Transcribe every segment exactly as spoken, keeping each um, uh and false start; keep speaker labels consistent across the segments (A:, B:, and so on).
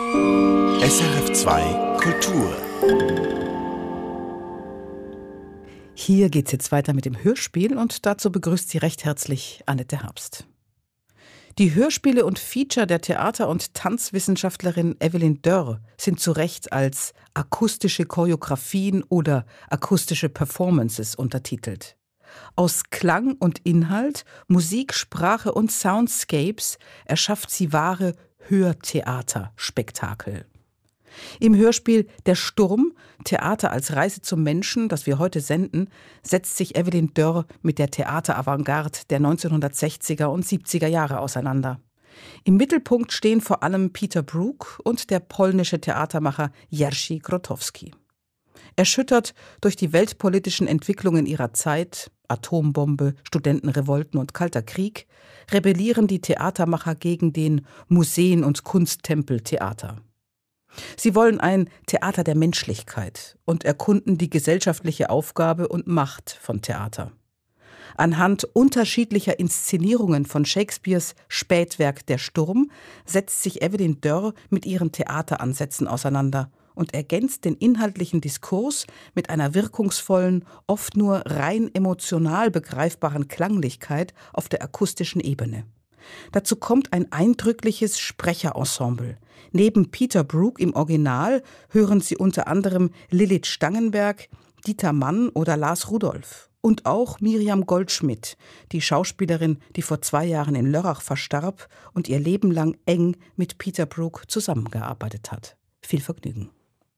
A: S R F zwei Kultur.
B: Hier geht's jetzt weiter mit dem Hörspiel und dazu begrüßt sie recht herzlich Annette Herbst. Die Hörspiele und Feature der Theater- und Tanzwissenschaftlerin Evelyn Dörr sind zu Recht als akustische Choreografien oder akustische Performances untertitelt. Aus Klang und Inhalt, Musik, Sprache und Soundscapes erschafft sie wahre Hörtheaterspektakel. Im Hörspiel Der Sturm, Theater als Reise zum Menschen, das wir heute senden, setzt sich Evelyn Dörr mit der Theateravantgarde der neunzehnhundertsechziger und siebziger Jahre auseinander. Im Mittelpunkt stehen vor allem Peter Brook und der polnische Theatermacher Jerzy Grotowski. Erschüttert durch die weltpolitischen Entwicklungen ihrer Zeit, Atombombe, Studentenrevolten und Kalter Krieg, rebellieren die Theatermacher gegen den Museen- und Kunsttempel Theater. Sie wollen ein Theater der Menschlichkeit und erkunden die gesellschaftliche Aufgabe und Macht von Theater. Anhand unterschiedlicher Inszenierungen von Shakespeares Spätwerk Der Sturm setzt sich Evelyn Dörr mit ihren Theateransätzen auseinander und ergänzt den inhaltlichen Diskurs mit einer wirkungsvollen, oft nur rein emotional begreifbaren Klanglichkeit auf der akustischen Ebene. Dazu kommt ein eindrückliches Sprecherensemble. Neben Peter Brook im Original hören Sie unter anderem Lilith Stangenberg, Dieter Mann oder Lars Rudolph. Und auch Miriam Goldschmidt, die Schauspielerin, die vor zwei Jahren in Lörrach verstarb und ihr Leben lang eng mit Peter Brook zusammengearbeitet hat. Viel Vergnügen.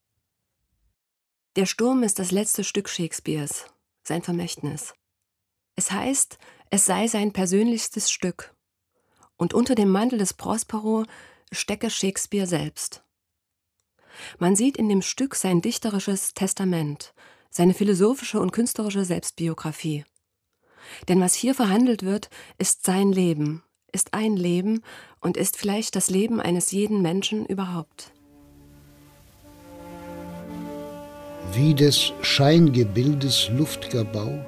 C: Der Sturm ist das letzte Stück Shakespeares, sein Vermächtnis. Es heißt, es sei sein persönlichstes Stück. Und unter dem Mantel des Prospero stecke Shakespeare selbst. Man sieht in dem Stück sein dichterisches Testament, seine philosophische und künstlerische Selbstbiografie. Denn was hier verhandelt wird, ist sein Leben, ist ein Leben und ist vielleicht das Leben eines jeden Menschen überhaupt.
D: Wie des Scheingebildes luft'ger Bau,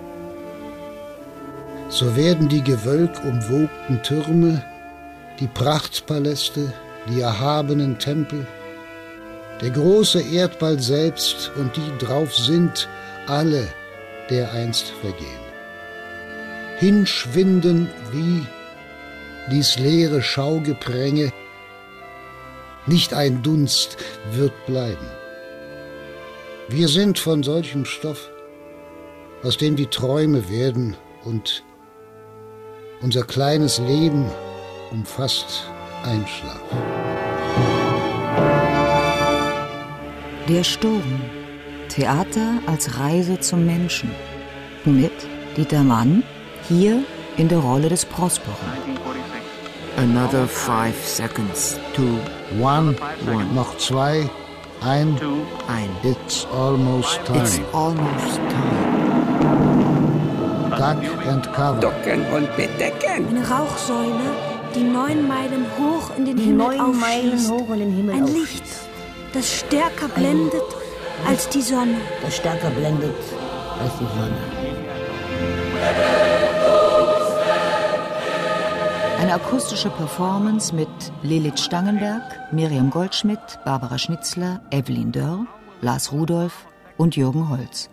D: so werden die gewölkumwogten Türme, die Prachtpaläste, die erhabenen Tempel, der große Erdball selbst und die drauf sind, alle dereinst vergehen. Hinschwinden wie dies leere Schaugepränge, nicht ein Dunst wird bleiben. Wir sind von solchem Stoff, aus dem die Träume werden und unser kleines Leben umfasst Einschlaf.
E: Der Sturm. Theater als Reise zum Menschen. Mit Dieter Mann, hier in der Rolle des Prospero.
F: Another five seconds. Two.
D: One.
F: One.
D: Noch zwei. Ein.
F: Ein.
D: It's almost time.
F: It's almost time.
D: Duck and cover.
G: Ducken und bedecken.
H: Eine Rauchsäule, die neun Meilen hoch in den
I: die
H: Himmel
I: neun
H: aufschießt.
I: Meilen hoch in den Himmel
H: Ein
I: aufschießt.
H: Licht, das stärker blendet
I: Ein
H: als die Sonne.
I: Das stärker blendet als die Sonne.
E: Eine akustische Performance mit Lilith Stangenberg, Miriam Goldschmidt, Barbara Schnitzler, Evelyn Dörr, Lars Rudolph und Jürgen Holz.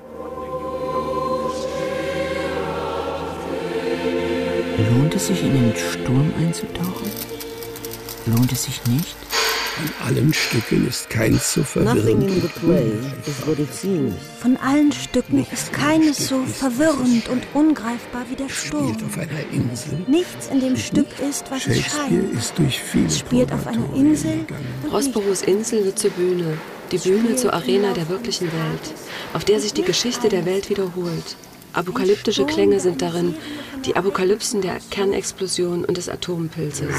F: Lohnt es sich, in den Sturm einzutauchen? Lohnt es sich nicht?
G: Von allen Stücken ist keins so verwirrend.
I: Nothing in the play is what it seems.
H: Von allen Stücken ist keines so verwirrend und ungreifbar wie der Sturm.
G: Spielt auf einer Insel.
H: Nichts in dem Stück ist, was es
G: Shakespeare
H: scheint.
G: ist durch viele
H: Es spielt auf einer
G: Purgatorien
H: Insel.
G: gegangen.
C: Prosperos Insel wird zur Bühne, die Bühne zur Arena der wirklichen Welt, auf der sich die Geschichte der Welt wiederholt. Apokalyptische Klänge sind darin, die Apokalypsen der Kernexplosion und des Atompilzes.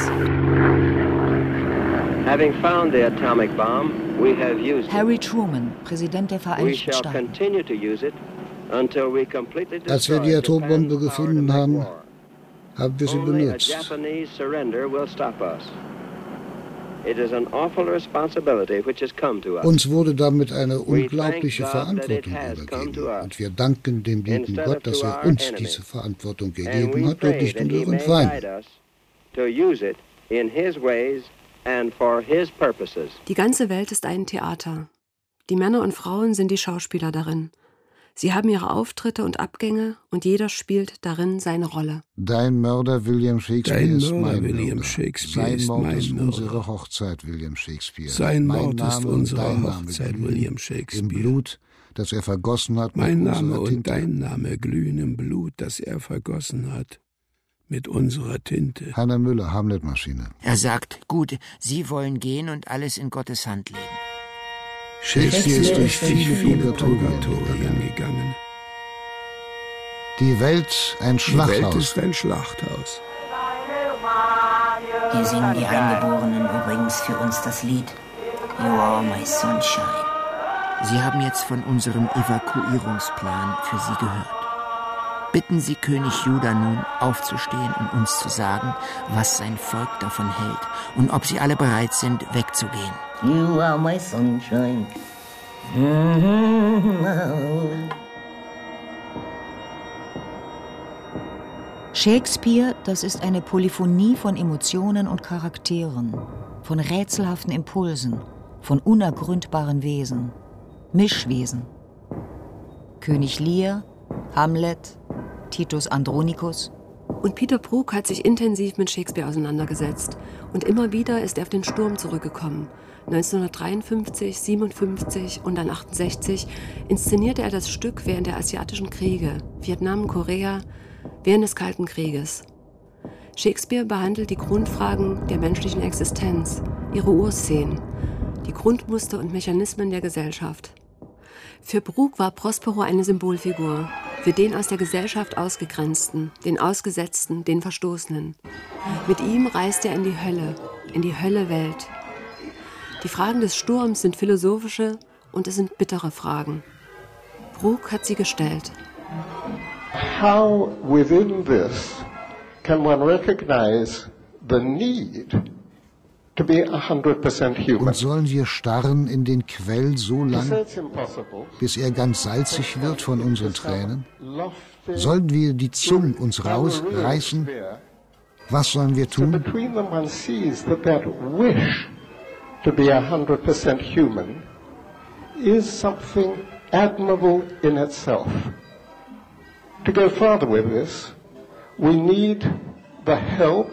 J: Having found the atomic bomb, we have used it.
E: Harry Truman, Präsident der
J: We
E: Vereinigten
J: shall
E: Staaten.
J: continue to use it until we completely
D: Als wir die
J: destroy
D: Atombombe
J: Japan's power to
D: gefunden
J: make
D: haben,
J: war.
D: haben wir sie
J: Only a
D: benutzt.
J: Japanese surrender will stop us. It is an awful responsibility which has come to us.
D: Uns wurde damit eine
J: We
D: unglaubliche
J: thank God that it
D: Verantwortung
J: has come
D: übergeben.
J: to us.
D: Und wir danken dem lieben
J: Instead
D: Gott,
J: of
D: dass
J: to
D: er
J: our
D: uns
J: enemies.
D: diese Verantwortung
J: And
D: gegeben
J: we
D: hat und
J: pray
D: nicht
J: that he
D: unseren
J: may guide
D: Feinden.
J: us to use it in his ways and for his purposes.
C: Die ganze Welt ist ein Theater. Die Männer und Frauen sind die Schauspieler darin. Sie haben ihre Auftritte und Abgänge und jeder spielt darin seine Rolle.
D: Dein Mörder William Shakespeare
G: Dein
D: ist
G: Mörder
D: mein
G: William
D: Mörder.
G: Shakespeare
D: Sein
G: ist
D: Mord
G: mein
D: ist
G: Mörder.
D: unsere Hochzeit, William Shakespeare.
G: Sein
D: mein
G: Mord ist
D: Name
G: unsere
D: und dein Name
G: Hochzeit,
D: glühen
G: William Shakespeare.
D: Im Blut, das er vergossen hat.
G: Mein
D: mit
G: Name
D: unserer
G: und
D: Tinte.
G: dein Name glühen im Blut, das er vergossen hat. Mit unserer Tinte.
D: Hanna Müller, Hamlet-Maschine.
F: Er sagt, gut, Sie wollen gehen und alles in Gottes Hand legen.
D: Shakespeare ist durch viele, viele
G: Purgatorien gegangen.
D: Die Welt ein Schlachthaus.
G: Die Welt ist ein Schlachthaus.
I: Hier singen die Eingeborenen übrigens für uns das Lied You Are My Sunshine.
F: Sie haben jetzt von unserem Evakuierungsplan für Sie gehört. Bitten Sie König Juda nun, aufzustehen und uns zu sagen, was sein Volk davon hält und ob sie alle bereit sind, wegzugehen.
I: You are my sunshine.
E: Shakespeare, das ist eine Polyphonie von Emotionen und Charakteren, von rätselhaften Impulsen, von unergründbaren Wesen, Mischwesen. König Lear, Hamlet, Titus Andronicus.
C: Und Peter Brook hat sich intensiv mit Shakespeare auseinandergesetzt. Und immer wieder ist er auf den Sturm zurückgekommen. neunzehnhundertdreiundfünfzig, siebenundfünfzig und dann achtundsechzig inszenierte er das Stück während der asiatischen Kriege, Vietnam, Korea, während des Kalten Krieges. Shakespeare behandelt die Grundfragen der menschlichen Existenz, ihre Urszenen, die Grundmuster und Mechanismen der Gesellschaft. Für Brook war Prospero eine Symbolfigur, für den aus der Gesellschaft Ausgegrenzten, den Ausgesetzten, den Verstoßenen. Mit ihm reist er in die Hölle, in die Hölle-Welt. Die Fragen des Sturms sind philosophische und es sind bittere Fragen. Brook hat sie gestellt.
K: How within this can one recognize the need to be one hundred percent human?
D: Und sollen wir starren in den Quell so lang, bis er ganz salzig wird von unseren Tränen? Sollen wir die Zunge uns rausreißen? Was sollen wir tun?
K: Between them one sees that that wish to be one hundred percent human is something admirable in itself. To go further with this, we need the help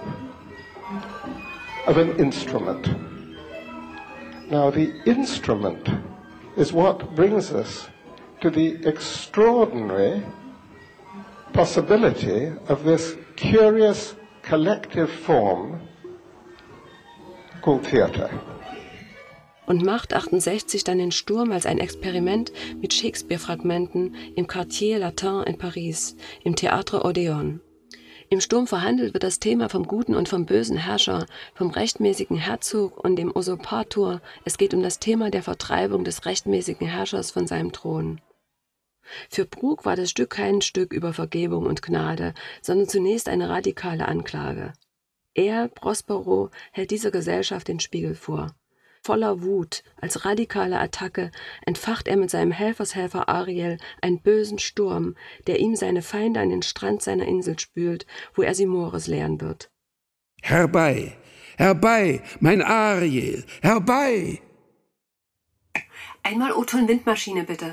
K: of an instrument. Now, the instrument is what brings us to the extraordinary possibility of this curious collective form called theater.
C: Und macht achtundsechzig dann den Sturm als ein Experiment mit Shakespeare-Fragmenten im Quartier Latin in Paris, im Théâtre Odéon. Im Sturm verhandelt wird das Thema vom guten und vom bösen Herrscher, vom rechtmäßigen Herzog und dem Usurpator. Es geht um das Thema der Vertreibung des rechtmäßigen Herrschers von seinem Thron. Für Brook war das Stück kein Stück über Vergebung und Gnade, sondern zunächst eine radikale Anklage. Er, Prospero, hält dieser Gesellschaft den Spiegel vor. Voller Wut, als radikale Attacke, entfacht er mit seinem Helfershelfer Ariel einen bösen Sturm, der ihm seine Feinde an den Strand seiner Insel spült, wo er sie Mores lehren wird.
G: Herbei, herbei, mein Ariel, herbei!
C: Einmal O-Ton-Windmaschine, bitte.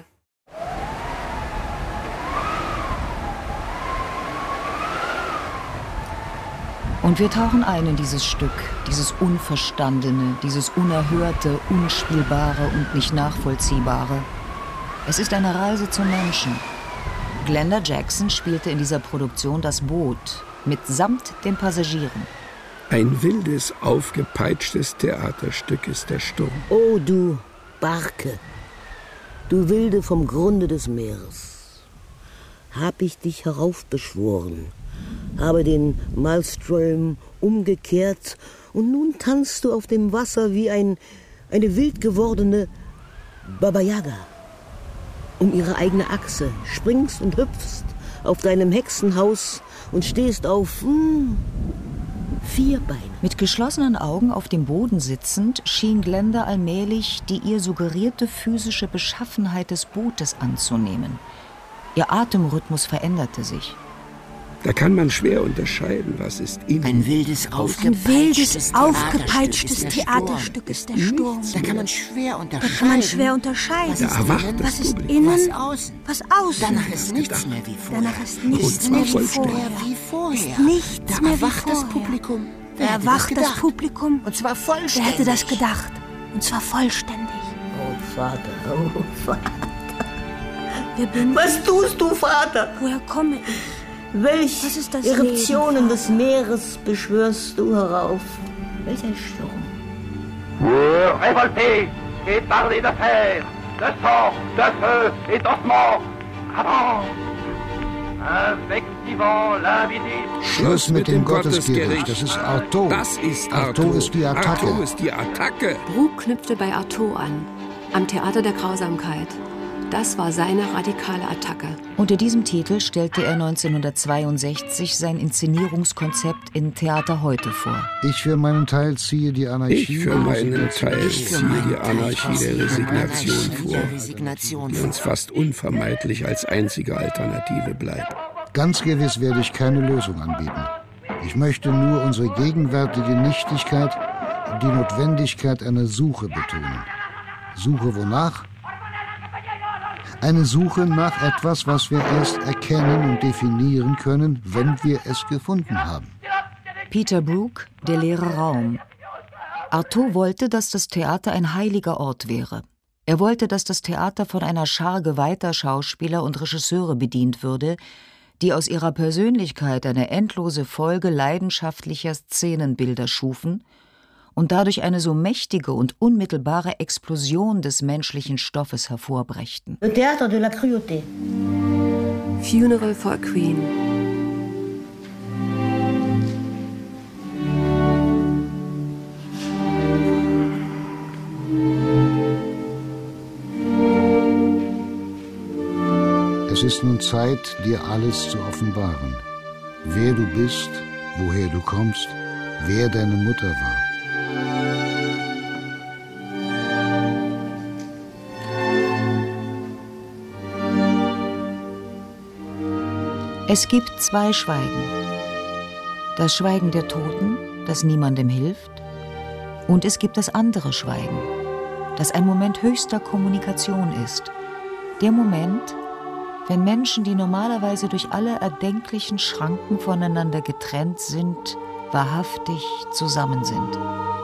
E: Und wir tauchen ein in dieses Stück, dieses Unverstandene, dieses Unerhörte, Unspielbare und nicht Nachvollziehbare. Es ist eine Reise zum Menschen. Glenda Jackson spielte in dieser Produktion das Boot, mitsamt den Passagieren.
G: Ein wildes, aufgepeitschtes Theaterstück ist der Sturm.
I: Oh, du Barke, du Wilde vom Grunde des Meeres, hab ich dich heraufbeschworen, habe den Maelstrom umgekehrt und nun tanzt du auf dem Wasser wie ein, eine wild gewordene Baba Yaga um ihre eigene Achse, springst und hüpfst auf deinem Hexenhaus und stehst auf hm, vier Beine.
E: Mit geschlossenen Augen auf dem Boden sitzend schien Glenda allmählich die ihr suggerierte physische Beschaffenheit des Bootes anzunehmen. Ihr Atemrhythmus veränderte sich.
G: Da kann man schwer unterscheiden, was ist innen.
F: Ein wildes,
H: aufgepeitschtes, aufgepeitschtes Theaterstück ist der Sturm.
F: Da kann man schwer unterscheiden.
H: Da kann man schwer unterscheiden.
G: Da erwacht das
H: was ist
G: Publikum.
H: innen,
F: Was außen.
H: was außen.
F: Danach ist nichts mehr wie vorher.
H: Danach ist nichts
G: Und
H: mehr
G: zwar
H: wie vorher.
F: Wie vorher.
H: Ist nichts
F: Da
H: mehr wie
F: erwacht das
H: vorher.
F: Publikum.
H: Da
F: Wer hätte das
H: erwacht das
F: gedacht?
H: Publikum.
F: Und zwar vollständig.
H: Wer hätte das gedacht? Und zwar vollständig.
I: Oh, Vater, oh, Vater.
H: Wer bin ich?
I: Was tust du, Vater?
H: Woher komme ich?
I: Welch
H: Was ist das
I: Eruptionen
H: Leben,
I: des Meeres beschwörst du herauf? Welcher Sturm?
L: Révolté et parler de fer, de sang, de feu et d'ossements. Avance! Avec du vent l'invisible.
D: Schluss mit dem Gottesgericht. Das ist Artaud.
G: Das ist
D: Artaud
G: Artaud.
D: ist die Attacke.
G: Artaud ist die Attacke.
C: Brug knüpfte bei Artaud an, am Theater der Grausamkeit. Das war seine radikale Attacke.
E: Unter diesem Titel stellte er neunzehnhundertzweiundsechzig sein Inszenierungskonzept in Theater heute vor.
D: Ich für meinen Teil ziehe die Anarchie.
G: Ich für meinen Teil
F: Ich für
G: ziehe
F: meinen
G: die
F: Teil
G: Anarchie der
F: ziehe die
G: Resignation
F: Anarchie
G: vor,
F: der Resignation
G: die uns fast unvermeidlich als einzige Alternative bleibt.
D: Ganz gewiss werde ich keine Lösung anbieten. Ich möchte nur unsere gegenwärtige Nichtigkeit, die Notwendigkeit einer Suche betonen. Suche wonach? Eine Suche nach etwas, was wir erst erkennen und definieren können, wenn wir es gefunden haben.
E: Peter Brook, Der leere Raum. Artaud wollte, dass das Theater ein heiliger Ort wäre. Er wollte, dass das Theater von einer Schar geweihter Schauspieler und Regisseure bedient würde, die aus ihrer Persönlichkeit eine endlose Folge leidenschaftlicher Szenenbilder schufen und dadurch eine so mächtige und unmittelbare Explosion des menschlichen Stoffes hervorbrächten.
I: Le Théâtre de la Cruauté.
C: Funeral for a Queen.
D: Es ist nun Zeit, dir alles zu offenbaren. Wer du bist, woher du kommst, wer deine Mutter war.
E: Es gibt zwei Schweigen. Das Schweigen der Toten, das niemandem hilft, und es gibt das andere Schweigen, das ein Moment höchster Kommunikation ist. Der Moment, wenn Menschen, die normalerweise durch alle erdenklichen Schranken voneinander getrennt sind, wahrhaftig zusammen sind.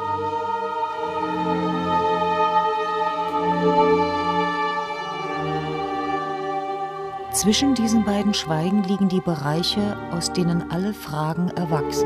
E: Zwischen diesen beiden Schweigen liegen die Bereiche, aus denen alle Fragen erwachsen.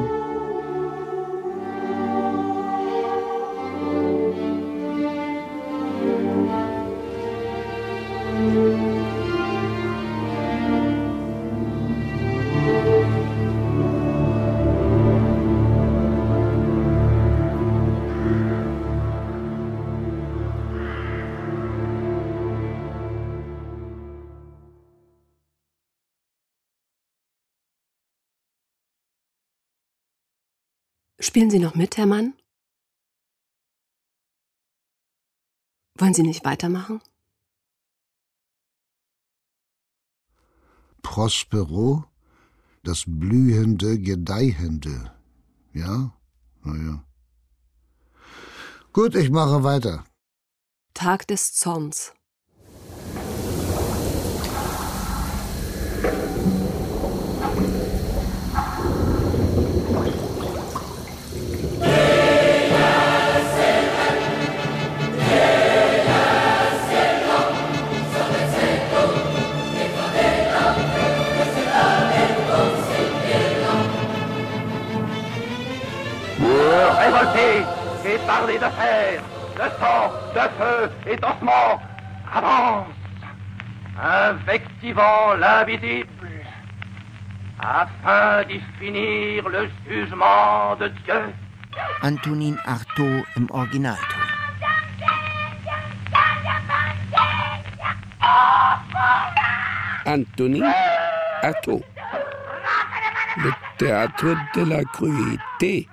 C: Spielen Sie noch mit, Herr Mann? Wollen Sie nicht weitermachen?
D: Prospero, das blühende, gedeihende. Ja? Na ja. Gut, ich mache weiter.
C: Tag des Zorns.
L: Révolté et parler de fer, de sang, de feu et d'ossements. Avance! Avec du vent l'invisible, afin d'y finir le jugement de Dieu.
F: Antonin Artaud im Originalton.
G: Antonin Artaud. Le Théâtre de la Cruauté.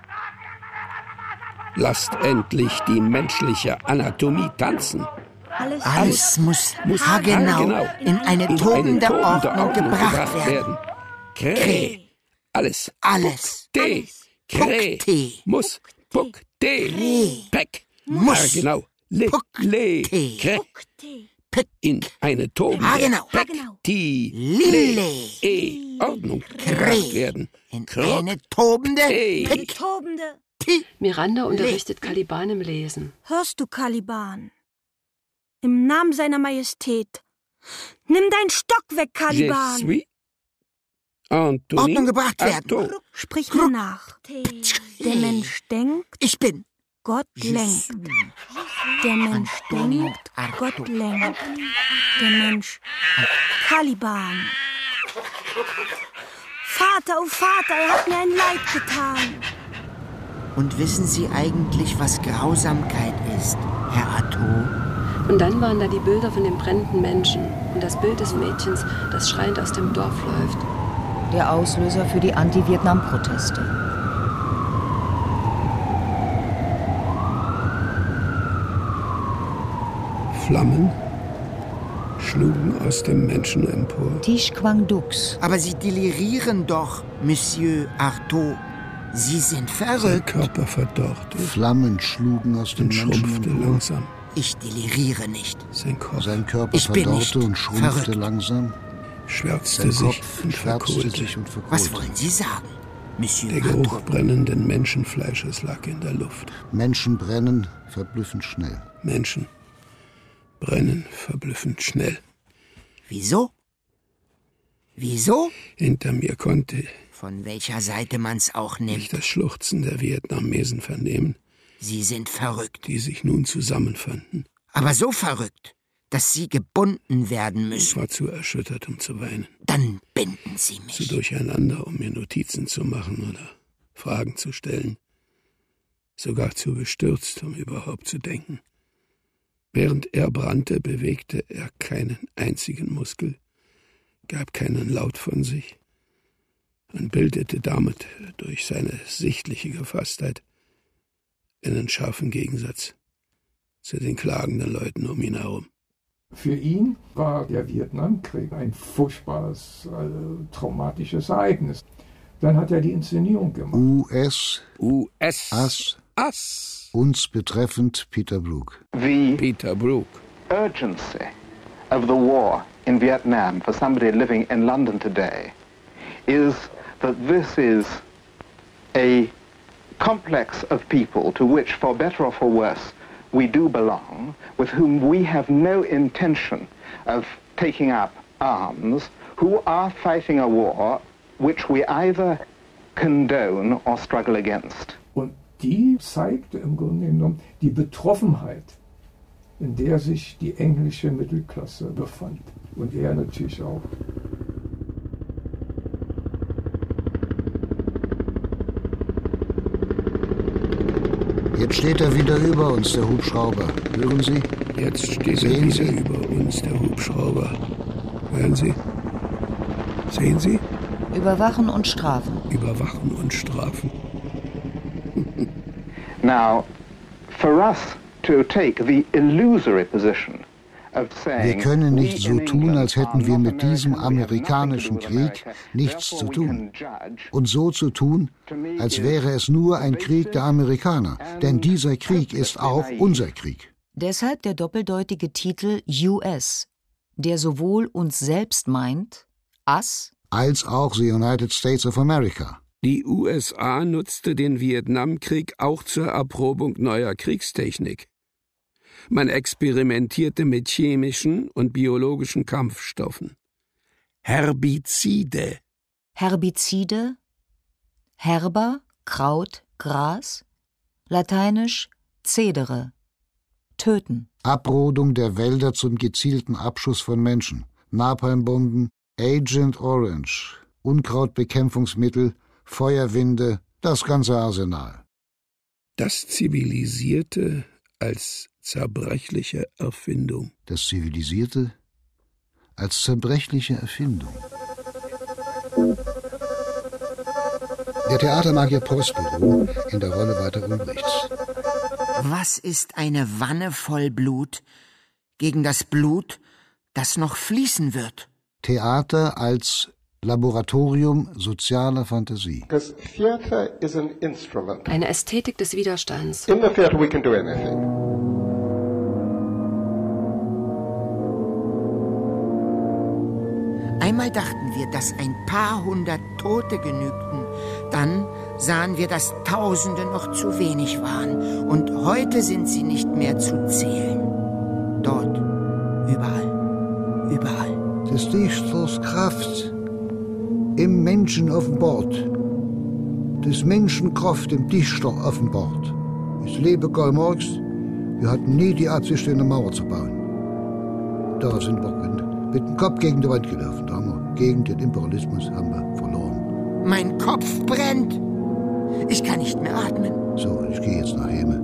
G: Lasst endlich die menschliche Anatomie tanzen.
H: Alles,
F: Alles muss,
G: Muss
F: haargenau
G: haargenau
F: in eine
G: in
F: tobende
G: eine tobende
F: Ordnung
G: Ordnung
F: gebracht
G: gebracht
F: werden.
G: werden. Krä, Alles.
F: Alles.
G: De. Kre. Muss. Puck. De. Peck.
F: Muss.
G: Ja, genau. Le. Le. Kre.
F: Pick.
G: In eine tobende.
F: Ah, genau.
G: Peck. Ti.
F: Lille.
G: E. Ordnung.
F: Kre.
G: werden.
F: In eine tobende.
H: Pick. Tobende.
C: Ti. Miranda unterrichtet Caliban im Lesen.
H: Hörst du, Caliban? Im Namen seiner Majestät. Nimm deinen Stock weg, Caliban.
G: Je suis Anthony
F: Ordnung gebracht werden.
G: Artaud.
H: Sprich mir nach. Der Mensch denkt.
F: Ich bin.
H: Gott lenkt. Der Mensch denkt. Gott lenkt. Der Mensch. Caliban. Vater, oh Vater, er hat mir ein Leid getan.
F: Und wissen Sie eigentlich, was Grausamkeit ist, Herr Artaud?
C: Und dann waren da die Bilder von den brennenden Menschen und das Bild des Mädchens, das schreiend aus dem Dorf läuft.
E: Der Auslöser für die Anti-Vietnam-Proteste.
G: Flammen schlugen aus dem Menschen empor.
E: Tisch Quang Dux.
F: Aber Sie delirieren doch, Monsieur Artaud. Sie sind
G: Sein
F: verrückt.
G: Körper verdorrte
D: Flammen schlugen aus dem
G: und
D: Menschen
G: schrumpfte
D: empor.
G: langsam.
F: Ich deliriere nicht.
G: Sein Kopf
D: Sein Körper
F: Ich bin
D: verdorrte
F: nicht
D: und schrumpfte
F: verrückt.
D: langsam.
G: schwärzte
D: Sein
G: sich
D: Kopf
G: und
D: schwärzte
G: verkohlte.
D: sich und verkohlte.
F: Was wollen Sie sagen, Monsieur
G: Der Geruch
F: Artaud?
G: brennenden Menschenfleisches lag in der Luft.
D: Menschen brennen verblüffend schnell.
G: Menschen brennen verblüffend schnell.
F: Wieso? Wieso?
G: Hinter mir konnte
F: Von welcher Seite man's auch
G: ich
F: nimmt.
G: das Schluchzen der Vietnamesen vernehmen,
F: Sie sind verrückt.
G: die sich nun zusammenfanden.
F: Aber so verrückt, dass Sie gebunden werden
G: Ich
F: müssen.
G: war zu erschüttert, um zu weinen.
F: Dann binden Sie
G: Zu
F: mich.
G: durcheinander, um mir Notizen zu machen oder Fragen zu stellen. Sogar zu bestürzt, um überhaupt zu denken. Während er brannte, bewegte er keinen einzigen Muskel, gab keinen Laut von sich und bildete damit durch seine sichtliche Gefasstheit einen scharfen Gegensatz zu den klagenden Leuten um ihn herum.
K: Für ihn war der Vietnamkrieg ein furchtbares, äh, traumatisches Ereignis. Dann hat er die Inszenierung gemacht.
D: U S,
G: U S
D: Ass,
G: Ass.
D: uns betreffend Peter Brook.
L: The
G: Peter Brook.
L: urgency of the war in Vietnam for somebody living in London today is that this is a complex of people to which, for better or for worse, we do belong, with whom we have no intention of taking up arms, who are fighting a war which we either condone or struggle against.
K: Und die zeigte im Grunde genommen die Betroffenheit, in der sich die englische Mittelklasse befand. Und er natürlich auch.
D: Jetzt steht er wieder über uns, der Hubschrauber. Hören Sie?
G: Jetzt steht
D: Sehen
G: er wieder
D: Sie?
G: über uns, der Hubschrauber. Hören Sie? Sehen Sie?
E: Überwachen und strafen.
G: Überwachen und strafen.
L: Now, for us to take the illusory position of saying,
D: Wir können nicht
L: we
D: so
L: in
D: tun,
L: England
D: als hätten
L: are
D: wir
L: not
D: mit diesem
L: American, we have
D: amerikanischen
L: nothing to do with
D: Krieg
L: America,
D: nichts
L: therefore
D: zu
L: we
D: tun.
L: can judge.
D: Und so zu tun, als wäre es nur ein Krieg der Amerikaner. Denn dieser Krieg ist auch unser Krieg.
E: Deshalb der doppeldeutige Titel U S, der sowohl uns selbst meint, us,
D: Als auch the United States of America.
G: Die U S A nutzte den Vietnamkrieg auch zur Erprobung neuer Kriegstechnik. Man experimentierte mit chemischen und biologischen Kampfstoffen. Herbizide.
E: Herbizide, Herber, Kraut, Gras, lateinisch Cedere, töten.
D: Abrodung der Wälder zum gezielten Abschuss von Menschen. Napalmbomben, Agent Orange, Unkrautbekämpfungsmittel, Feuerwinde, das ganze Arsenal.
G: Das Zivilisierte als zerbrechliche Erfindung.
D: Das Zivilisierte als zerbrechliche Erfindung. Der Theatermagier Prospero in der Rolle Walter Ulbrichts.
F: Was ist eine Wanne voll Blut gegen das Blut, das noch fließen wird?
D: Theater als Laboratorium sozialer Fantasie.
C: Eine Ästhetik des Widerstands.
K: In the theater we can do anything.
F: Einmal dachten wir, dass ein paar hundert Tote genügten. Dann sahen wir, dass Tausende noch zu wenig waren. Und heute sind sie nicht mehr zu zählen. Dort, überall, überall.
D: Des Dichters Kraft im Menschen offenbart. Des Menschen Kraft im Dichter offenbart. Ich lebe Karl Marx. Wir hatten nie die Absicht, eine Mauer zu bauen. Da sind wir mit dem Kopf gegen die Wand gelaufen. Da haben wir gegen den Imperialismus haben wir verloren.
F: Mein Kopf brennt. Ich kann nicht mehr atmen.
D: So, ich gehe jetzt nach Hause.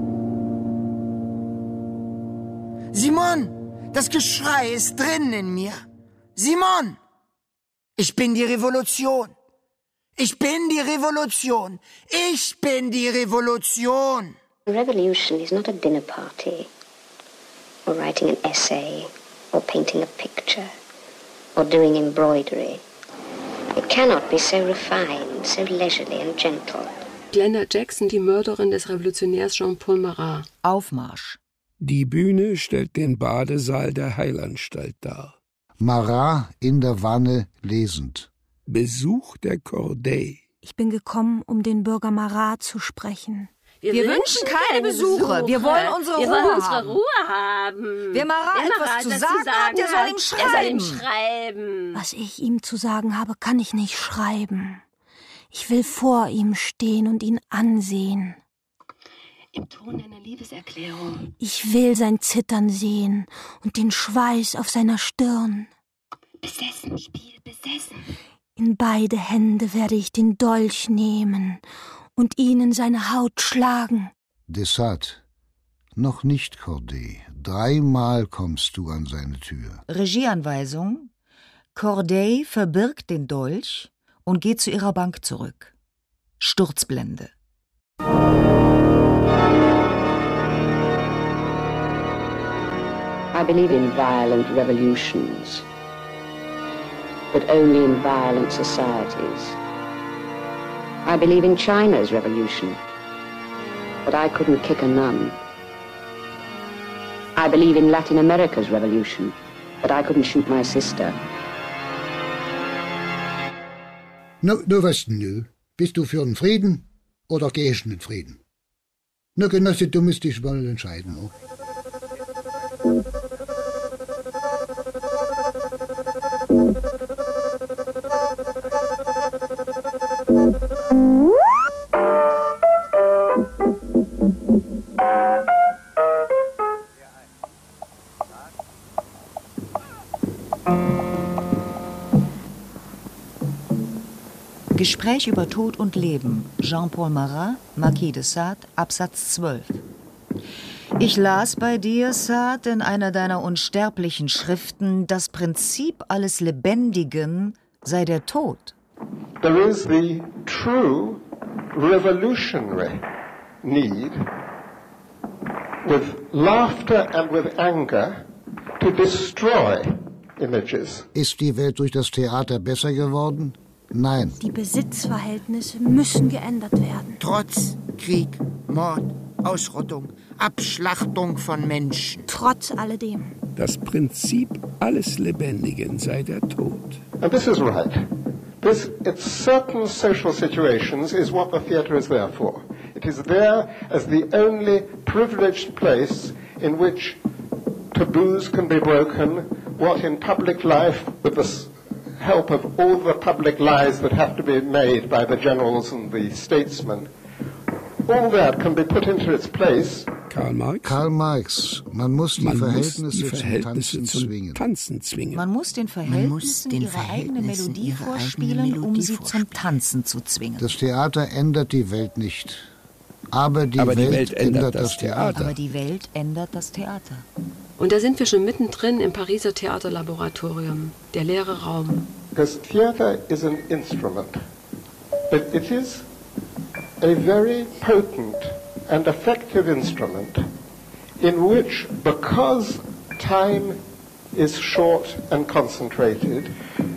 F: Simon, das Geschrei ist drin in mir. Simon, ich bin die Revolution. Ich bin die Revolution. Ich bin die Revolution.
M: A revolution is not a dinner party, or writing an essay, or painting a picture, or doing embroidery. It cannot be so refined, so leisurely and gentle.
C: Glenda Jackson, die Mörderin des Revolutionärs Jean-Paul Marat.
B: Aufmarsch.
G: Die Bühne stellt den Badesaal der Heilanstalt dar.
D: Marat in der Wanne lesend.
G: Besuch der Corday.
H: Ich bin gekommen, um den Bürger Marat zu sprechen.
E: Wir, Wir wünschen keine, keine Besuche. Besuche. Wir wollen unsere,
N: Wir
E: Ruhe,
N: wollen unsere
E: haben.
N: Ruhe haben.
E: Wer Marat
N: Wer
E: etwas
N: Marat
E: zu
N: was
E: sagen,
N: zu sagen
E: hat, der soll ihm schreiben.
N: Er soll ihm schreiben.
H: Was ich ihm zu sagen habe, kann ich nicht schreiben. Ich will vor ihm stehen und ihn ansehen.
N: Im Ton einer Liebeserklärung.
H: Ich will sein Zittern sehen und den Schweiß auf seiner Stirn.
N: Besessen, Spiel, besessen.
H: In beide Hände werde ich den Dolch nehmen und ihn in seine Haut schlagen.
D: De Sade, noch nicht Corday. Dreimal kommst du an seine Tür.
E: Regieanweisung. Corday verbirgt den Dolch und geht zu ihrer Bank zurück. Sturzblende.
M: I believe in violent revolutions, but only in violent societies. I believe in China's revolution, but I couldn't kick a nun. I believe in Latin America's revolution, but I couldn't shoot my sister.
D: No, no, was nö? Bist du für den Frieden oder gehst du in den Frieden? Na, Genosse, du musst dich mal entscheiden. Oh.
E: Gespräch über Tod und Leben. Jean-Paul Marat, Marquis de Sade, Absatz zwölf. Ich las bei dir, Sade, in einer deiner unsterblichen Schriften, das Prinzip alles Lebendigen sei der Tod.
K: There is the true revolutionary need with laughter and with anger to destroy images.
D: Ist die Welt durch das Theater besser geworden? Nein.
H: Die Besitzverhältnisse müssen geändert werden.
F: Trotz Krieg, Mord, Ausrottung, Abschlachtung von Menschen.
H: Trotz alledem.
G: Das Prinzip alles Lebendigen sei der Tod.
K: And this is right. This, in certain social situations, is what the theatre is there for. It is there as the only privileged place in which taboos can be broken, what in public life, with the help of all the public lies that have to be made by the generals and the statesmen, all that can be put into its place.
G: Karl Marx.
D: Karl Marx. Man muss die
G: Man
D: Verhältnisse,
G: muss die Verhältnisse
D: zum, Tanzen,
G: zum
D: zwingen.
G: Tanzen zwingen.
E: Man muss den Verhältnissen
F: den
E: ihre eigene
F: Verhältnissen
E: Melodie
F: ihre
E: vorspielen,
F: eigene Melodie
E: um sie
F: vorspielen.
E: zum Tanzen zu zwingen.
D: Das Theater ändert die Welt nicht. Aber die,
G: Aber die
D: Welt,
G: Welt ändert
D: ändert
G: das
D: das Theater.
G: Theater.
E: Aber die Welt ändert das Theater.
C: Und da sind wir schon mittendrin im Pariser Theaterlaboratorium, der leere Raum.
K: Because theatre is an instrument, but it is a very potent and effective instrument in which, because time is short and concentrated,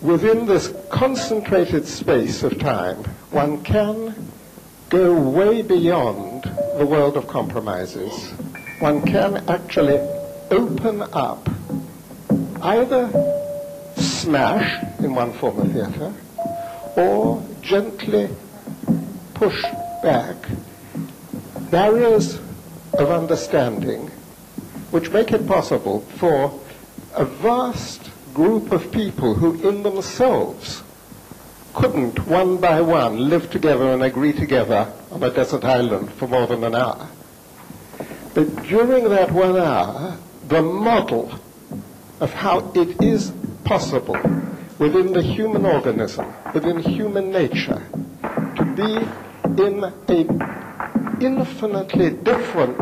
K: within this concentrated space of time, one can go way beyond the world of compromises. One can actually open up, either smash in one form of theatre, or gently push back barriers of understanding which make it possible for a vast group of people who in themselves couldn't one by one live together and agree together on a desert island for more than an hour. But during that one hour, the model of how it is possible within the human organism, within human nature, to be in a infinitely different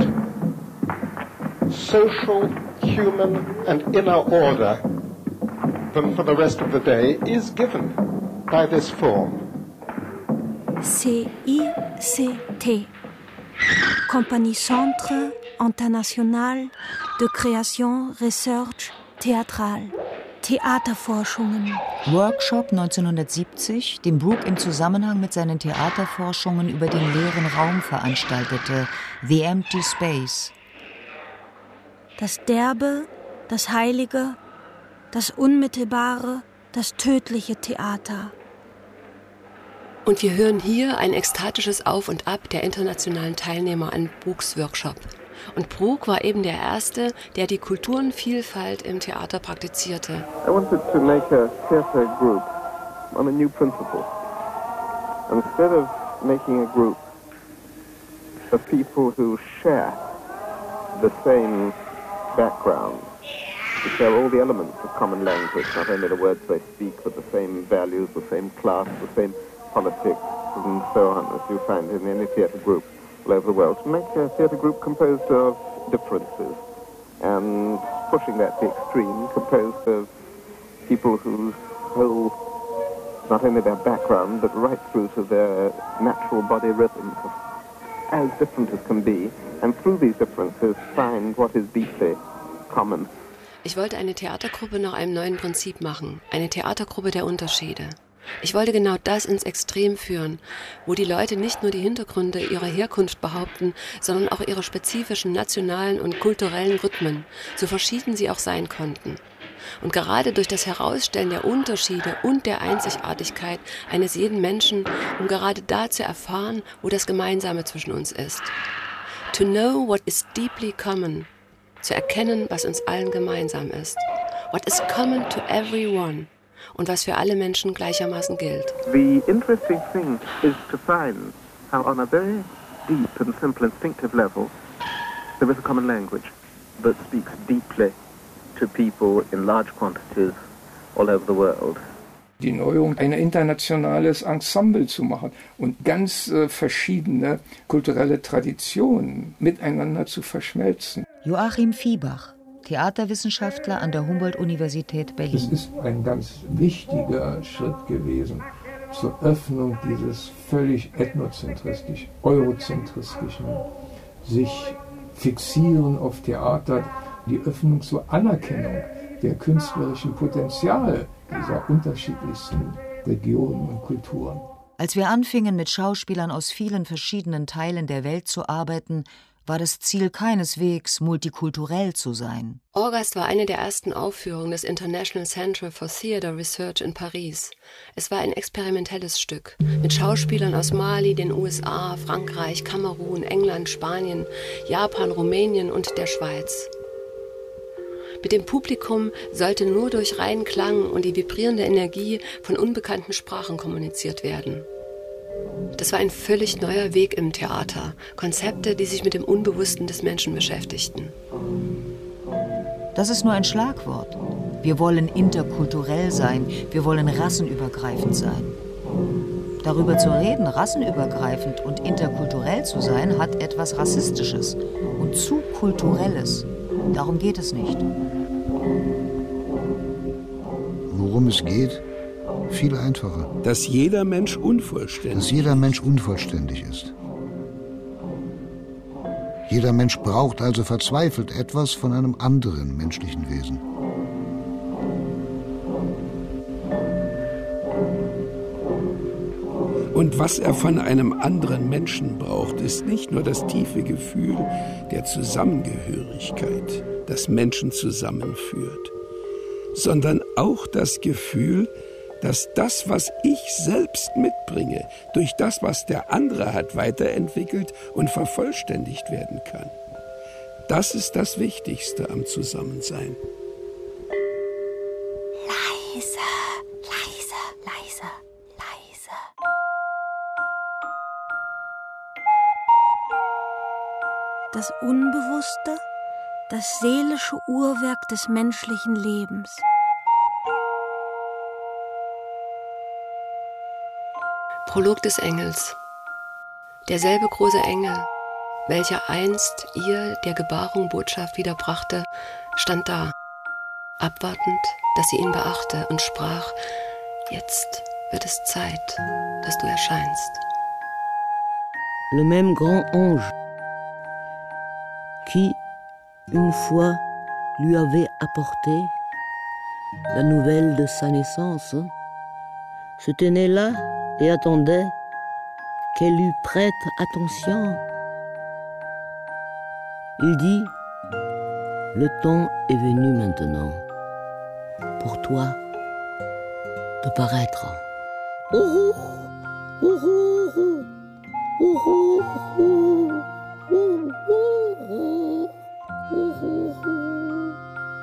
K: social, human, and inner order than for the rest of the day is given by this form.
H: C I C T, Compagnie Centre Internationale de Création Recherche Théâtrale, Theaterforschungen.
E: Workshop neunzehnhundertsiebzig, den Brooke im Zusammenhang mit seinen Theaterforschungen über den leeren Raum veranstaltete, The Empty Space.
H: Das Derbe, das Heilige, das Unmittelbare, das tödliche Theater.
C: Und wir hören hier ein ekstatisches Auf und Ab der internationalen Teilnehmer an Brookes Workshop. Und Brooke war eben der Erste, der die Kulturenvielfalt im Theater praktizierte.
L: I wanted to make a theatre group on a new principle. Instead of making a group of people who share the same background, to share all the elements of common language, not only the words they speak, but the same values, the same class, the same politics, and so on, as you find in any theatre group all over the world. To make a theatre group composed of differences, and pushing that to the extreme, composed of people whose whole, not only their background, but right through to their natural body rhythms, as different as can be, and through these differences find what is deeply common.
C: Ich wollte eine Theatergruppe nach einem neuen Prinzip machen, eine Theatergruppe der Unterschiede. Ich wollte genau das ins Extrem führen, wo die Leute nicht nur die Hintergründe ihrer Herkunft behaupten, sondern auch ihre spezifischen nationalen und kulturellen Rhythmen, so verschieden sie auch sein konnten. Und gerade durch das Herausstellen der Unterschiede und der Einzigartigkeit eines jeden Menschen, um gerade da zu erfahren, wo das Gemeinsame zwischen uns ist. To know what is deeply common, zu erkennen, was uns allen gemeinsam ist. What is common to everyone. Und was für alle Menschen gleichermaßen gilt.
L: The interesting thing is to find how on a very deep and simple instinctive level there is a common language that speaks deeply to people in large quantities all over the world.
G: Die Neuerung, ein internationales Ensemble zu machen und ganz äh, verschiedene kulturelle Traditionen miteinander zu verschmelzen.
E: Joachim Viehbach, Theaterwissenschaftler an der Humboldt-Universität Berlin.
G: Es ist ein ganz wichtiger Schritt gewesen zur Öffnung dieses völlig ethnozentristisch, eurozentristischen, sich fixieren auf Theater, die Öffnung zur Anerkennung der künstlerischen Potenziale dieser unterschiedlichsten Regionen und Kulturen.
E: Als wir anfingen, mit Schauspielern aus vielen verschiedenen Teilen der Welt zu arbeiten, war das Ziel keineswegs, multikulturell zu sein.
C: Orgast war eine der ersten Aufführungen des International Centre for Theatre Research in Paris. Es war ein experimentelles Stück mit Schauspielern aus Mali, den U S A, Frankreich, Kamerun, England, Spanien, Japan, Rumänien und der Schweiz. Mit dem Publikum sollte nur durch reinen Klang und die vibrierende Energie von unbekannten Sprachen kommuniziert werden. Das war ein völlig neuer Weg im Theater. Konzepte, die sich mit dem Unbewussten des Menschen beschäftigten.
E: Das ist nur ein Schlagwort. Wir wollen interkulturell sein. Wir wollen rassenübergreifend sein. Darüber zu reden, rassenübergreifend und interkulturell zu sein, hat etwas Rassistisches und zu Kulturelles. Darum geht es nicht.
D: Worum es geht? Viel einfacher.
G: Dass jeder Mensch unvollständig
D: Dass jeder Mensch unvollständig ist. Jeder Mensch braucht also verzweifelt etwas von einem anderen menschlichen Wesen.
G: Und was er von einem anderen Menschen braucht, ist nicht nur das tiefe Gefühl der Zusammengehörigkeit, das Menschen zusammenführt, sondern auch das Gefühl, dass das, was ich selbst mitbringe, durch das, was der andere hat, weiterentwickelt und vervollständigt werden kann. Das ist das Wichtigste am Zusammensein.
H: Leise, leise, leise, leise. Das Unbewusste, das seelische Uhrwerk des menschlichen Lebens.
C: Prolog des Engels. Derselbe große Engel, welcher einst ihr der Gebarung Botschaft wiederbrachte, stand da, abwartend, dass sie ihn beachte, und sprach: Jetzt wird es Zeit, dass du erscheinst.
I: Le même grand ange qui, une fois, lui avait apporté la nouvelle de sa naissance, se tenait là et attendait qu'elle lui prête attention. Il dit: le temps est venu maintenant pour toi de paraître. Oh, oh, oh, oh, oh, oh, oh, oh, oh, oh, oh.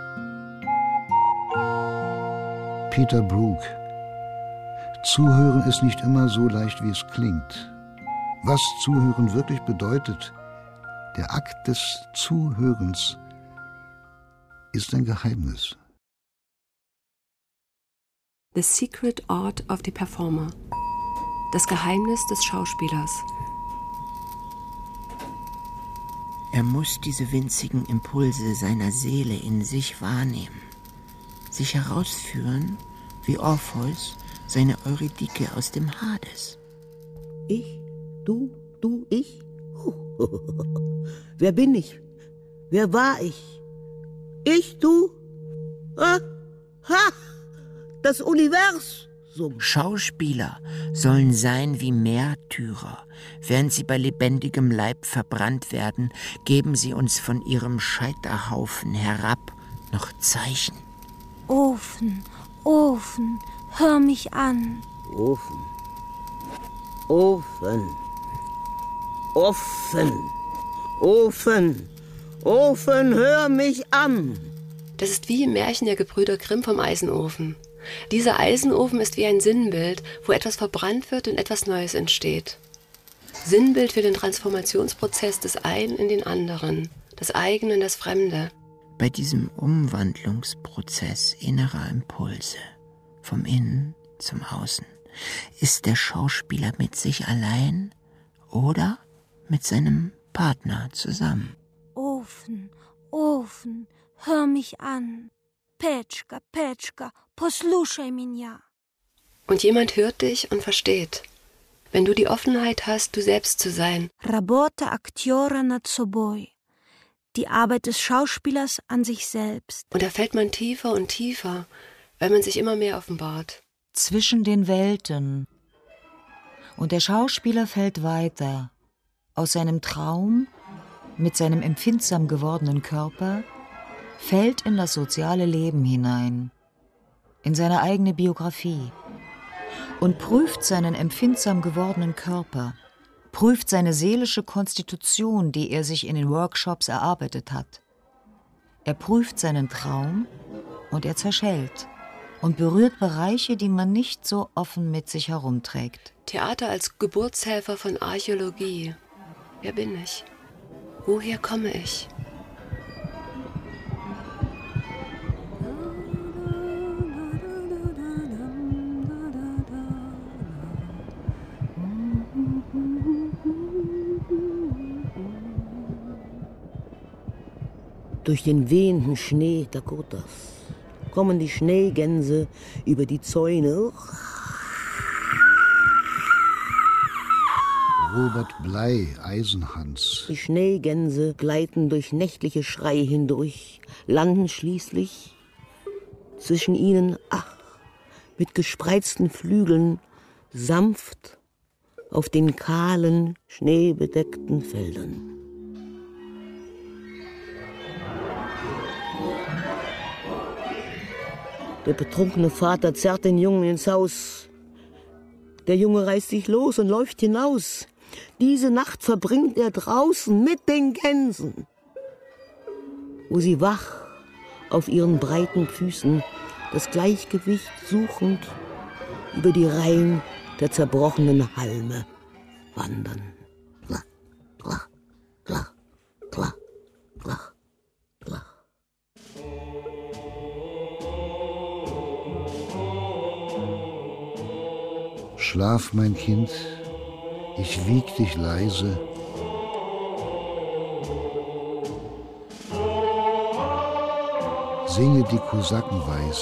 D: Peter Brook. Zuhören ist nicht immer so leicht, wie es klingt. Was Zuhören wirklich bedeutet, der Akt des Zuhörens, ist ein Geheimnis.
C: The Secret Art of the Performer. Das Geheimnis des Schauspielers.
F: Er muss diese winzigen Impulse seiner Seele in sich wahrnehmen, sich herausführen, wie Orpheus seine Eurydike aus dem Hades.
I: Ich, du, du, ich? Wer bin ich? Wer war ich? Ich, du? Ah, ha! Das Universum!
F: Schauspieler sollen sein wie Märtyrer. Während sie bei lebendigem Leib verbrannt werden, geben sie uns von ihrem Scheiterhaufen herab noch Zeichen.
H: Ofen, Ofen, hör mich an.
I: Ofen, Ofen, Ofen, Ofen, Ofen, hör mich an.
C: Das ist wie im Märchen der Gebrüder Grimm vom Eisenofen. Dieser Eisenofen ist wie ein Sinnbild, wo etwas verbrannt wird und etwas Neues entsteht. Sinnbild für den Transformationsprozess des einen in den anderen, das eigene in das Fremde.
F: Bei diesem Umwandlungsprozess innerer Impulse, vom Innen zum Außen, ist der Schauspieler mit sich allein oder mit seinem Partner zusammen.
H: Ofen, Ofen, hör mich an. Petschka, Petschka, posluschaj меня.
C: Und jemand hört dich und versteht. Wenn du die Offenheit hast, du selbst zu sein.
H: Работа актера над собой. Die Arbeit des Schauspielers an sich selbst.
C: Und da fällt man tiefer und tiefer, weil man sich immer mehr offenbart.
E: Zwischen den Welten. Und der Schauspieler fällt weiter. Aus seinem Traum, mit seinem empfindsam gewordenen Körper, fällt in das soziale Leben hinein, in seine eigene Biografie und prüft seinen empfindsam gewordenen Körper, prüft seine seelische Konstitution, die er sich in den Workshops erarbeitet hat. Er prüft seinen Traum und er zerschellt und berührt Bereiche, die man nicht so offen mit sich herumträgt.
C: Theater als Geburtshelfer von Archäologie. Wer bin ich? Woher komme ich?
I: Durch den wehenden Schnee Dakotas kommen die Schneegänse über die Zäune.
D: Robert Blei, Eisenhans.
I: Die Schneegänse gleiten durch nächtliche Schreie hindurch, landen schließlich zwischen ihnen, ach, mit gespreizten Flügeln, sanft, auf den kahlen, schneebedeckten Feldern. Der betrunkene Vater zerrt den Jungen ins Haus. Der Junge reißt sich los und läuft hinaus. Diese Nacht verbringt er draußen mit den Gänsen, wo sie wach auf ihren breiten Füßen das Gleichgewicht suchend über die Reihen der zerbrochenen Halme wandern. Klach, klach, klach, klach, klach, klach.
D: Schlaf, mein Kind, ich wieg dich leise. Singe die Kosakenweise.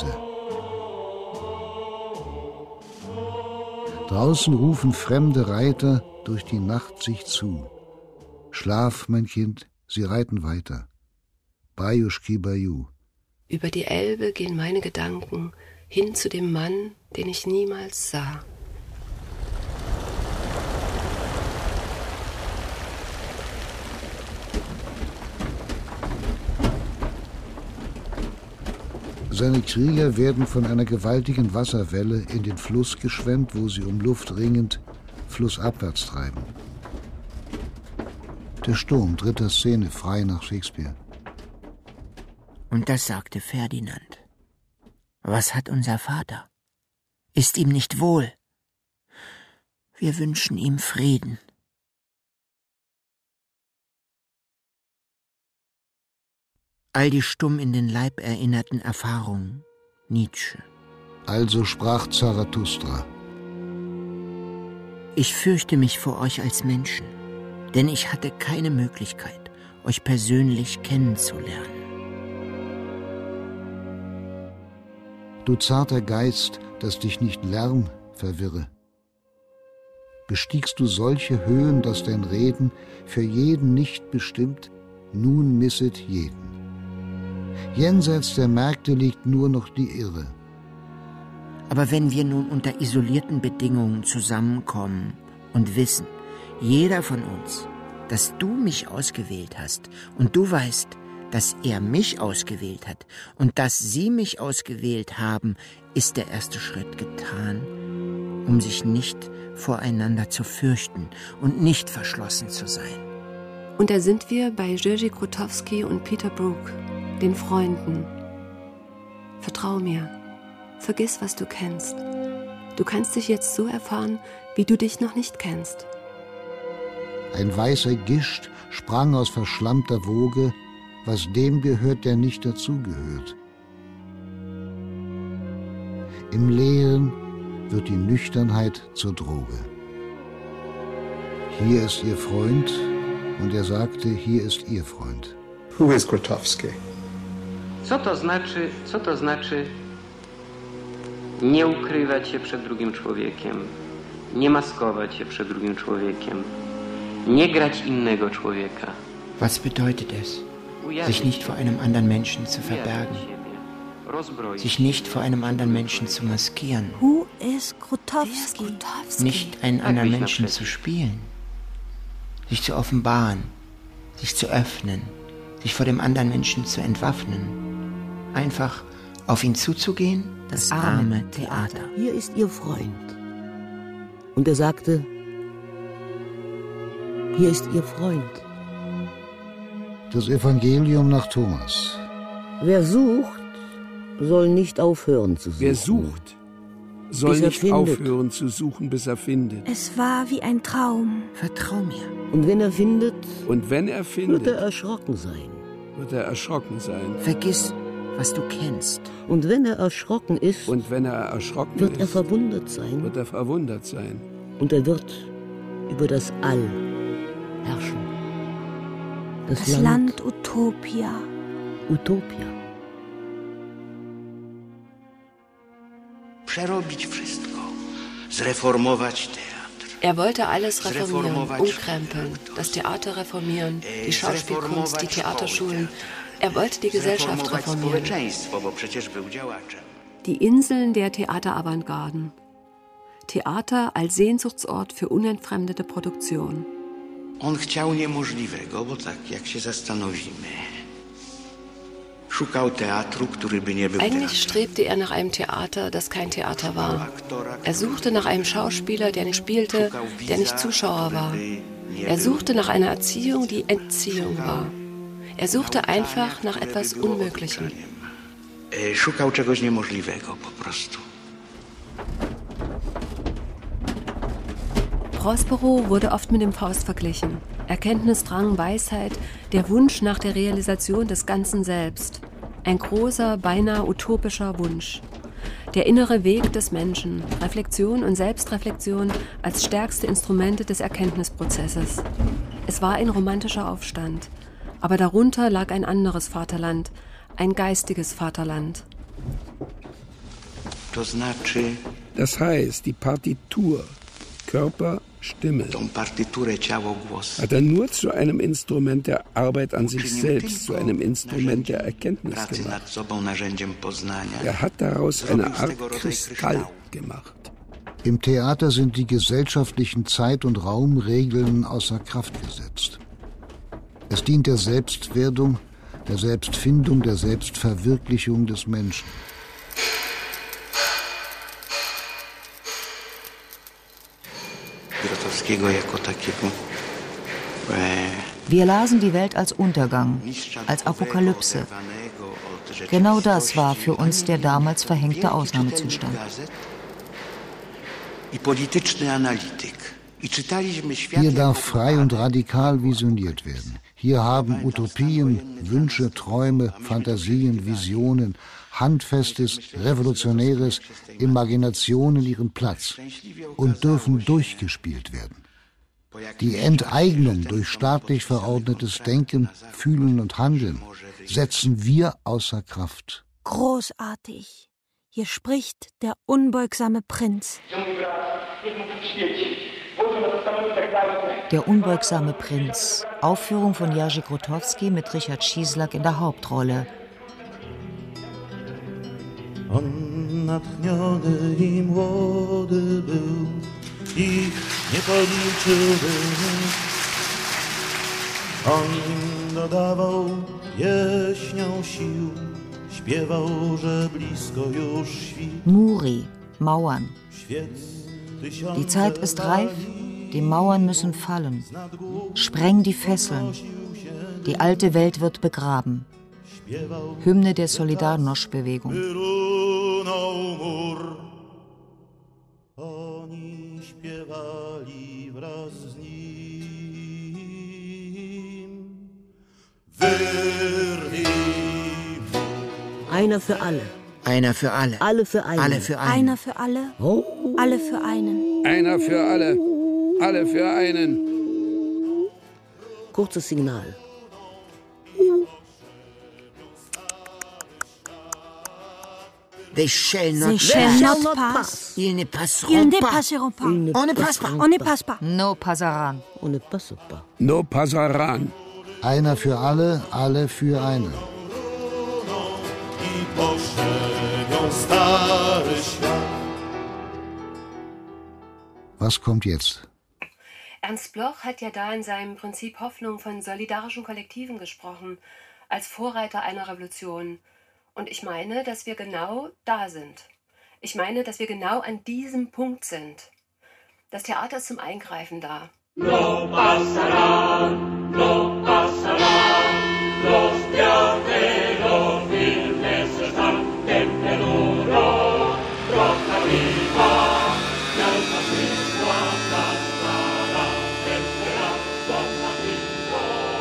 D: Draußen rufen fremde Reiter durch die Nacht sich zu. Schlaf, mein Kind, sie reiten weiter. Bajuschki Baju.
C: Über die Elbe gehen meine Gedanken hin zu dem Mann, den ich niemals sah.
D: Seine Krieger werden von einer gewaltigen Wasserwelle in den Fluss geschwemmt, wo sie um Luft ringend flussabwärts treiben. Der Sturm, dritter Szene, frei nach Shakespeare.
F: Und das sagte Ferdinand. Was hat unser Vater? Ist ihm nicht wohl? Wir wünschen ihm Frieden. All die stumm in den Leib erinnerten Erfahrungen, Nietzsche.
D: Also sprach Zarathustra.
F: Ich fürchte mich vor euch als Menschen, denn ich hatte keine Möglichkeit, euch persönlich kennenzulernen.
D: Du zarter Geist, dass dich nicht Lärm verwirre. Bestiegst du solche Höhen, dass dein Reden für jeden nicht bestimmt, nun misset jeden. Jenseits der Märkte liegt nur noch die Irre.
F: Aber wenn wir nun unter isolierten Bedingungen zusammenkommen und wissen, jeder von uns, dass du mich ausgewählt hast und du weißt, dass er mich ausgewählt hat und dass sie mich ausgewählt haben, ist der erste Schritt getan, um sich nicht voreinander zu fürchten und nicht verschlossen zu sein.
C: Und da sind wir bei Jerzy Grotowski und Peter Brook, den Freunden. Vertrau mir. Vergiss, was du kennst. Du kannst dich jetzt so erfahren, wie du dich noch nicht kennst.
D: Ein weißer Gischt sprang aus verschlammter Woge, was dem gehört, der nicht dazugehört. Im Leeren wird die Nüchternheit zur Droge. Hier ist ihr Freund, und er sagte, hier ist ihr Freund.
K: Who is Grotowski?
O: Co to znaczy, co to znaczy nie ukrywać się przed drugim człowiekiem, nie maskować się przed drugim człowiekiem, nie grać innego człowieka?
F: Was bedeutet es, sich nicht vor einem anderen Menschen zu verbergen, sich nicht vor einem anderen Menschen zu maskieren,
H: Who is Grotowski?
F: nicht einen anderen Menschen zu spielen, sich zu offenbaren, sich zu öffnen, sich vor dem anderen Menschen zu entwaffnen, einfach auf ihn zuzugehen, das arme Theater.
I: Hier ist ihr Freund. Und er sagte, hier ist ihr Freund.
D: Das Evangelium nach Thomas.
I: Wer sucht, soll nicht aufhören zu suchen.
G: Wer sucht, soll
I: bis er
G: nicht
I: findet.
G: aufhören zu suchen, bis er findet.
H: Es war wie ein Traum.
F: Vertrau mir.
I: Und wenn er findet,
G: Und wenn er findet,
I: wird er erschrocken sein.
G: wird er erschrocken sein.
F: Vergiss, was du kennst.
I: Und wenn er erschrocken ist,
G: Und wenn er erschrocken
I: wird
G: ist,
I: er verwundert sein.
G: wird er verwundert sein.
I: Und er wird über das All herrschen. Das,
H: Das Land Utopia.
I: Utopia.
P: Przerobić wszystko, zreformować teatr.
C: Er wollte alles reformieren, umkrempeln, das Theater reformieren, die Schauspielkunst, die Theaterschulen. Er wollte die Gesellschaft reformieren.
P: Społeczeństwo, bo przecież był działaczem.
C: Die Inseln der Theateravantgarden. Theater als Sehnsuchtsort für unentfremdete Produktion.
P: On chciał niemożliwego, bo tak jak się zastanowimy, szukał teatru, który by nie był
C: Eigentlich
P: teatrem.
C: strebte er nach einem Theater, das kein Theater war. Er suchte nach einem Schauspieler, der nicht spielte, der nicht Zuschauer war. Er suchte nach einer Erziehung, die Entziehung war. Er suchte einfach nach etwas Unmöglichem.
P: E, Szukał czegoś niemożliwego po prostu.
C: Prospero wurde oft mit dem Faust verglichen. Erkenntnisdrang, Weisheit, der Wunsch nach der Realisation des Ganzen Selbst. Ein großer, beinahe utopischer Wunsch. Der innere Weg des Menschen, Reflexion und Selbstreflexion als stärkste Instrumente des Erkenntnisprozesses. Es war ein romantischer Aufstand, aber darunter lag ein anderes Vaterland, ein geistiges Vaterland.
P: To znaczy,
G: Das heißt, die Partitur, Körper, Stimme,
P: tą partyturę ciało, głos.
G: hat er nur zu einem Instrument der Arbeit an sich selbst, zu einem Instrument der Erkenntnis
P: Pracy
G: gemacht.
P: nad sobą, narzędziem poznania.
G: Er hat daraus eine Art Kristall gemacht.
D: Im Theater sind die gesellschaftlichen Zeit- und Raumregeln außer Kraft gesetzt. Es dient der Selbstwerdung, der Selbstfindung, der Selbstverwirklichung des Menschen.
P: Grotowskiego jako takiego e,
E: Wir lasen die Welt als Untergang, als Apokalypse. Genau das war für uns der damals verhängte Ausnahmezustand.
P: i polityczny analityk. I czytaliśmy świat
D: Hier
P: jako
D: darf frei und radikal visioniert werden. Hier haben Utopien, Wünsche, Träume, Fantasien, Visionen, Handfestes, Revolutionäres, Imaginationen ihren Platz und dürfen durchgespielt werden. Die Enteignung durch staatlich verordnetes Denken, Fühlen und Handeln setzen wir außer Kraft.
H: Großartig. Hier spricht der unbeugsame Prinz.
E: Der unbeugsame Prinz. Aufführung von Jerzy Grotowski mit Richard Schieslak in der Hauptrolle.
Q: On natchniony i młody był i nie policzył dni. On im dodawał pieśnią sił, śpiewał, że blisko już świt.
E: Muri, Mauern. Die Zeit ist reif, die Mauern müssen fallen. Spreng die Fesseln. Die alte Welt wird begraben. Hymne der Solidarność-Bewegung.
Q: Oni śpiewali wraz z nim.
I: Einer für alle.
F: Einer für alle.
I: Alle für einen.
F: Alle für einen.
H: Einer für alle,
I: Oh.
H: alle für einen.
G: Einer für alle, alle für einen.
I: Kurzes Signal.
F: They shall not
H: They shall not pass.
F: Ils ne
H: Ils
F: passeront
H: ne
F: pas.
H: passeront pas.
F: On ne passe pas.
H: On ne passe pas.
E: No Pasaran.
I: On ne passe pas.
G: No Pasaran.
D: Einer für alle, alle für einen.
Q: I poszerzą stary świat.
D: Was kommt jetzt?
C: Ernst Bloch hat ja da in seinem Prinzip Hoffnung von solidarischen Kollektiven gesprochen, als Vorreiter einer Revolution. Und ich meine, dass wir genau da sind. Ich meine, dass wir genau an diesem Punkt sind. Das Theater ist zum Eingreifen da.
R: No pasarán, no pasarán, los días de los firmes están en peligro, roja viva, y al fascismo aplastará, vencerá don Martino,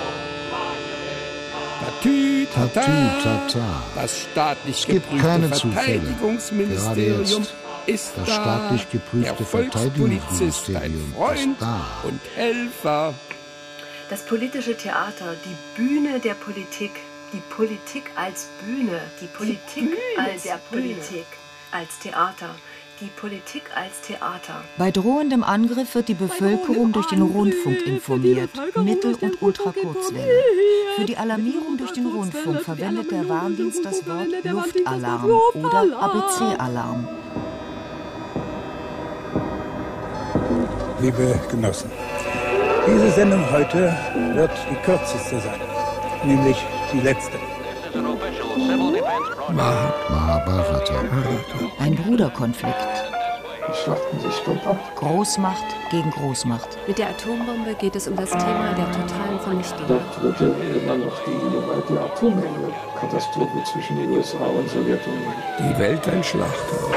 G: Tatü, tata.
D: Tatü, tata.
G: Das staatlich
D: Es gibt
G: geprüfte
D: keine Zufälle. Gerade
G: Verteidigungsministerium
D: jetzt.
G: ist
D: Das
G: da.
D: staatlich geprüfte
G: Der Volkspolizist, ein
D: Verteidigungsministerium
G: Freund
D: ist da.
G: und Helfer.
C: Das politische Theater, die Bühne der Politik, die Politik als Bühne, die Politik als der Politik, als Theater, die Politik als Theater.
E: Bei drohendem Angriff wird die Bevölkerung durch den Rundfunk informiert, Mittel- und Ultrakurzwelle. Für die Alarmierung durch den Rundfunk verwendet der Warndienst das Wort Luftalarm oder A B C-Alarm.
S: liebe Genossen. Diese Sendung heute wird die kürzeste sein, nämlich die letzte.
D: Mahabharata.
E: Ein Bruderkonflikt.
T: Die schlachten sich dort ab.
E: Großmacht gegen Großmacht.
C: Mit der Atombombe geht es um das Thema der totalen Vernichtung.
T: Dort wird ja immer noch die gewaltige Atomkatastrophe zwischen den U S A und Sowjetunion.
G: Die Welt ein Schlachthaus.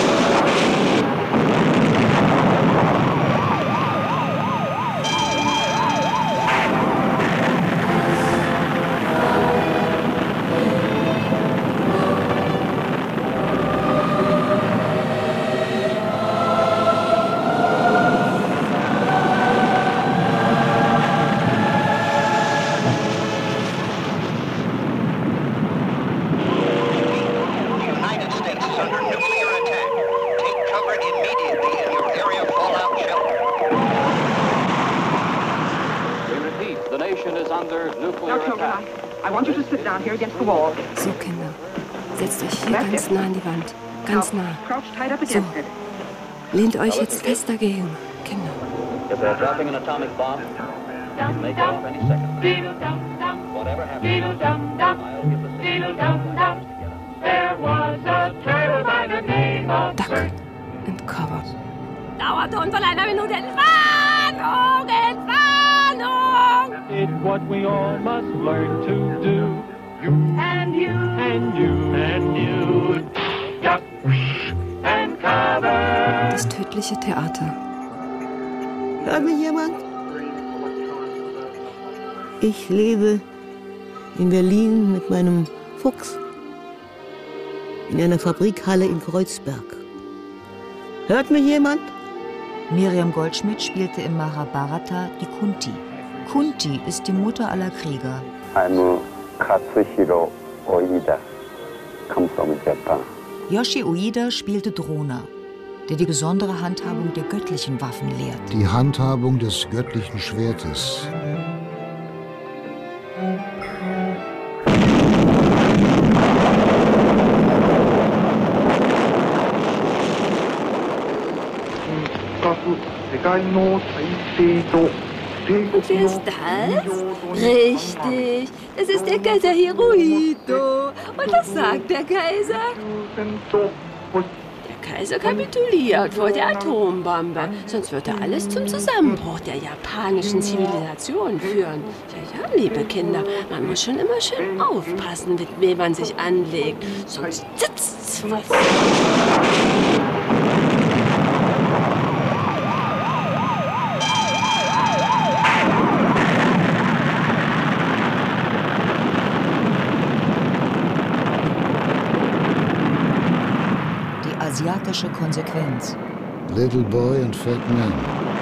C: So, Kinder, setzt euch hier ganz nah an die Wand. Ganz nah. So. Lehnt euch jetzt fest dagegen, Kinder. Duck and cover.
N: Dauerton von einer Minute. Entwarnung! Entwarnung!
R: It's what we all must learn to do. You and you and you and you. Duck and cover.
C: Das tödliche Theater.
I: Hört mich jemand? Ich lebe in Berlin mit meinem Fuchs in einer Fabrikhalle in Kreuzberg. Hört mich jemand?
E: Miriam Goldschmidt spielte im Mahabharata die Kunti. Kunti ist die Mutter aller Krieger.
U: I'm Katsuhiro Oida, come from Japan.
E: Yoshi Ueda spielte Drona, der die besondere Handhabung der göttlichen Waffen lehrt.
D: Die Handhabung des göttlichen Schwertes.
N: Und wer ist das? Richtig, das ist der Kaiser Hirohito. Und was sagt der Kaiser? Der Kaiser kapituliert vor der Atombombe, sonst wird er alles zum Zusammenbruch der japanischen Zivilisation führen. Ja, ja, liebe Kinder, man muss schon immer schön aufpassen, mit wem man sich anlegt, sonst sitzt's was.
E: Asiatische Konsequenz.
D: Little Boy and Fat Man.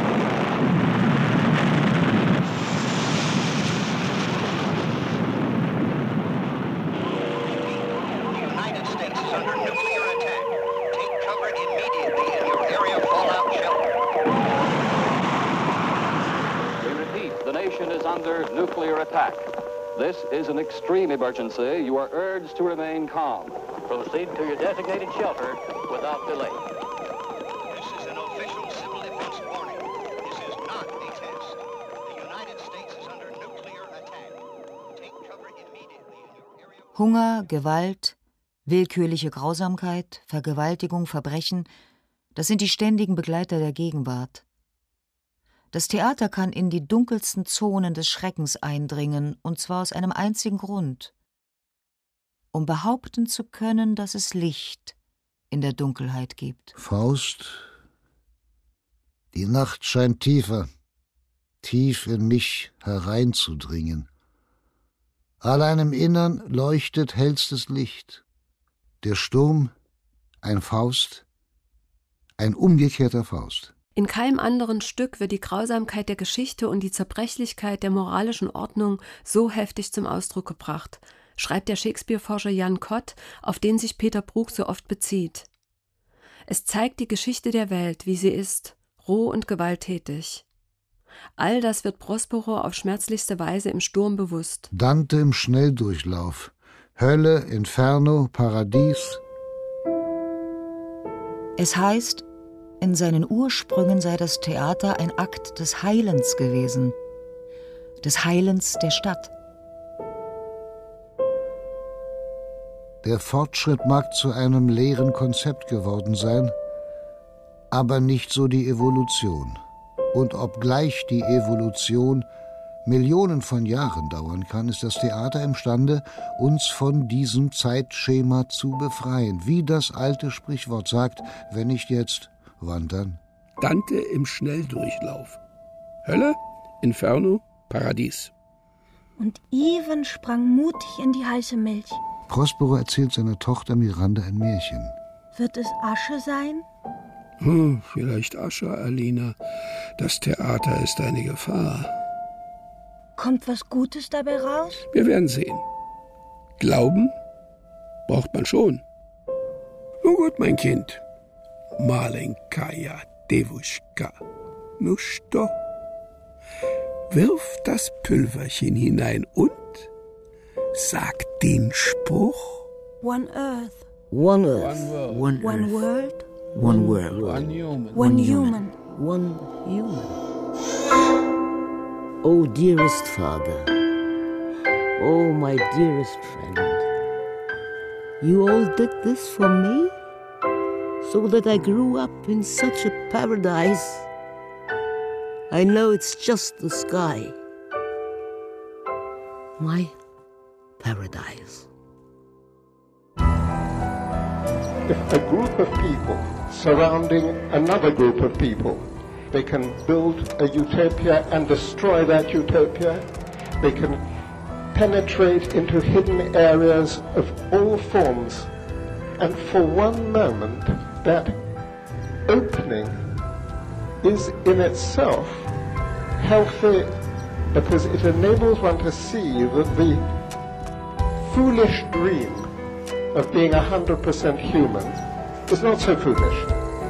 V: This is an extreme emergency. You are urged to remain calm. Proceed to your designated shelter without delay.
W: This is an official civil defense warning. This is not a test. The United States is under nuclear attack. Take cover immediately in your area.
E: Hunger, Gewalt, willkürliche Grausamkeit, Vergewaltigung, Verbrechen, das sind die ständigen Begleiter der Gegenwart. Das Theater kann in die dunkelsten Zonen des Schreckens eindringen, und zwar aus einem einzigen Grund: um behaupten zu können, dass es Licht in der Dunkelheit gibt.
D: Faust, die Nacht scheint tiefer, tief in mich hereinzudringen. Allein im Innern leuchtet hellstes Licht. Der Sturm, ein Faust, ein umgekehrter Faust.
C: In keinem anderen Stück wird die Grausamkeit der Geschichte und die Zerbrechlichkeit der moralischen Ordnung so heftig zum Ausdruck gebracht, schreibt der Shakespeare-Forscher Jan Kott, auf den sich Peter Brook so oft bezieht. Es zeigt die Geschichte der Welt, wie sie ist, roh und gewalttätig. All das wird Prospero auf schmerzlichste Weise im Sturm bewusst.
D: Dante im Schnelldurchlauf. Hölle, Inferno, Paradies.
E: Es heißt, In seinen Ursprüngen sei das Theater ein Akt des Heilens gewesen, des Heilens der Stadt.
D: Der Fortschritt mag zu einem leeren Konzept geworden sein, aber nicht so die Evolution. Und obgleich die Evolution Millionen von Jahren dauern kann, ist das Theater imstande, uns von diesem Zeitschema zu befreien. Wie das alte Sprichwort sagt, wenn nicht jetzt, wann dann?
G: Dante im Schnelldurchlauf. Hölle, Inferno, Paradies.
H: Und Ivan sprang mutig in die heiße Milch.
D: Prospero erzählt seiner Tochter Miranda ein Märchen.
H: Wird es Asche sein?
G: Hm, vielleicht Asche, Alina. Das Theater ist eine Gefahr.
H: Kommt was Gutes dabei raus?
G: Wir werden sehen. Glauben braucht man schon. Nun gut, mein Kind. Malenkaya Devushka. Nusto. Wirf das Pülverchen hinein und sag den Spruch.
H: One Earth.
I: One Earth.
F: One,
H: One World.
F: One world.
T: One human.
H: One human.
I: One human. Oh, dearest father. Oh, my dearest friend. You all did this for me? So that I grew up in such a paradise. I know it's just the sky. My paradise.
K: If a group of people surrounding another group of people, they can build a utopia and destroy that utopia. They can penetrate into hidden areas of all forms. And for one moment, that opening is in itself healthy because it enables one to see that the foolish dream of being one hundred percent human is not so foolish.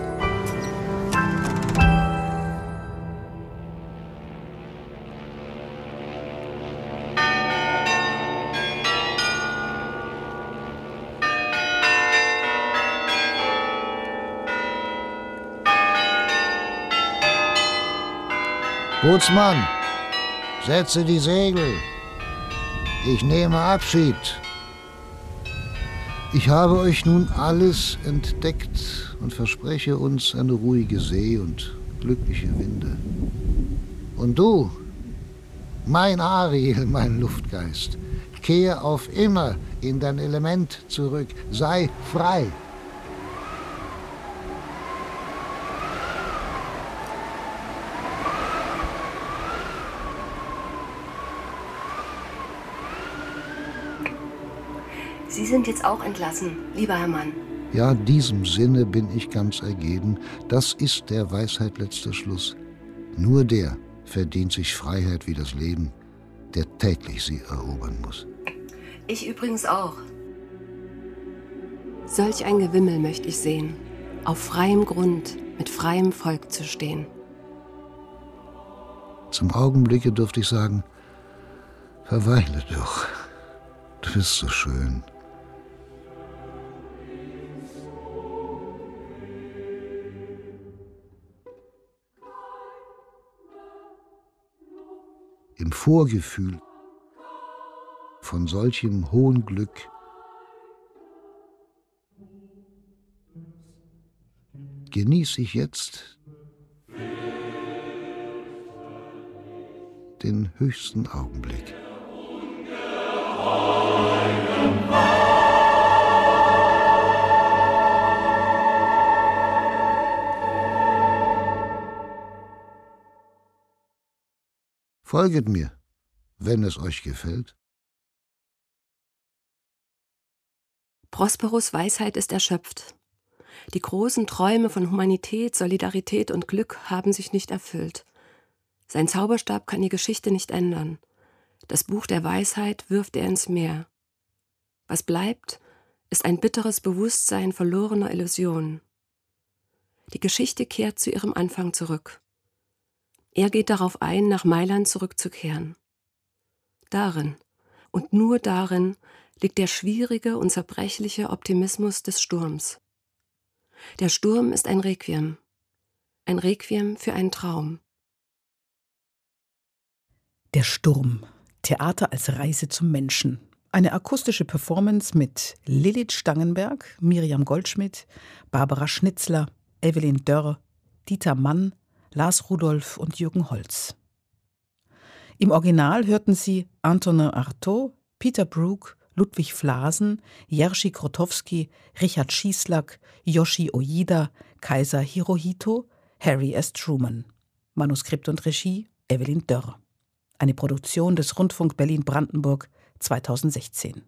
D: Bootsmann, setze die Segel. Ich nehme Abschied. Ich habe euch nun alles entdeckt und verspreche uns eine ruhige See und glückliche Winde. Und du, mein Ariel, mein Luftgeist, kehr auf immer in dein Element zurück. Sei frei.
C: Sie sind jetzt auch entlassen, lieber Herr Mann.
D: Ja, diesem Sinne bin ich ganz ergeben. Das ist der Weisheit letzter Schluss. Nur der verdient sich Freiheit wie das Leben, der täglich sie erobern muss.
C: Ich übrigens auch. Solch ein Gewimmel möchte ich sehen, auf freiem Grund, mit freiem Volk zu stehen.
D: Zum Augenblicke dürfte ich sagen, verweile doch, du bist so schön. Im Vorgefühl von solchem hohen Glück genieße ich jetzt den höchsten Augenblick. Folget mir, wenn es euch gefällt.
C: Prosperos Weisheit ist erschöpft. Die großen Träume von Humanität, Solidarität und Glück haben sich nicht erfüllt. Sein Zauberstab kann die Geschichte nicht ändern. Das Buch der Weisheit wirft er ins Meer. Was bleibt, ist ein bitteres Bewusstsein verlorener Illusionen. Die Geschichte kehrt zu ihrem Anfang zurück. Er geht darauf ein, nach Mailand zurückzukehren. Darin, und nur darin, liegt der schwierige und zerbrechliche Optimismus des Sturms. Der Sturm ist ein Requiem. Ein Requiem für einen Traum.
A: Der Sturm. Theater als Reise zum Menschen. Eine akustische Performance mit Lilith Stangenberg, Miriam Goldschmidt, Barbara Schnitzler, Evelyn Dörr, Dieter Mann, Lars Rudolph und Jürgen Holz. Im Original hörten Sie Antonin Artaud, Peter Brook, Ludwig Vlasen, Jerzy Grotowski, Richard Schießlack, Yoshi Oida, Kaiser Hirohito, Harry S. Truman. Manuskript und Regie Evelyn Dörr. Eine Produktion des Rundfunk Berlin-Brandenburg zweitausendsechzehn.